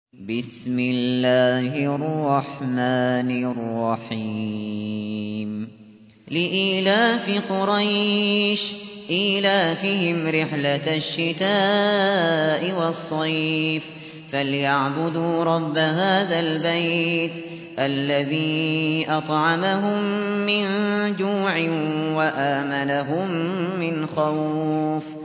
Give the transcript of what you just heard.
بسم الله الرحمن الرحيم لإيلاف قريش إيلافهم رحلة الشتاء والصيف فليعبدوا رب هذا البيت الذي أطعمهم من جوع وآمنهم من خوف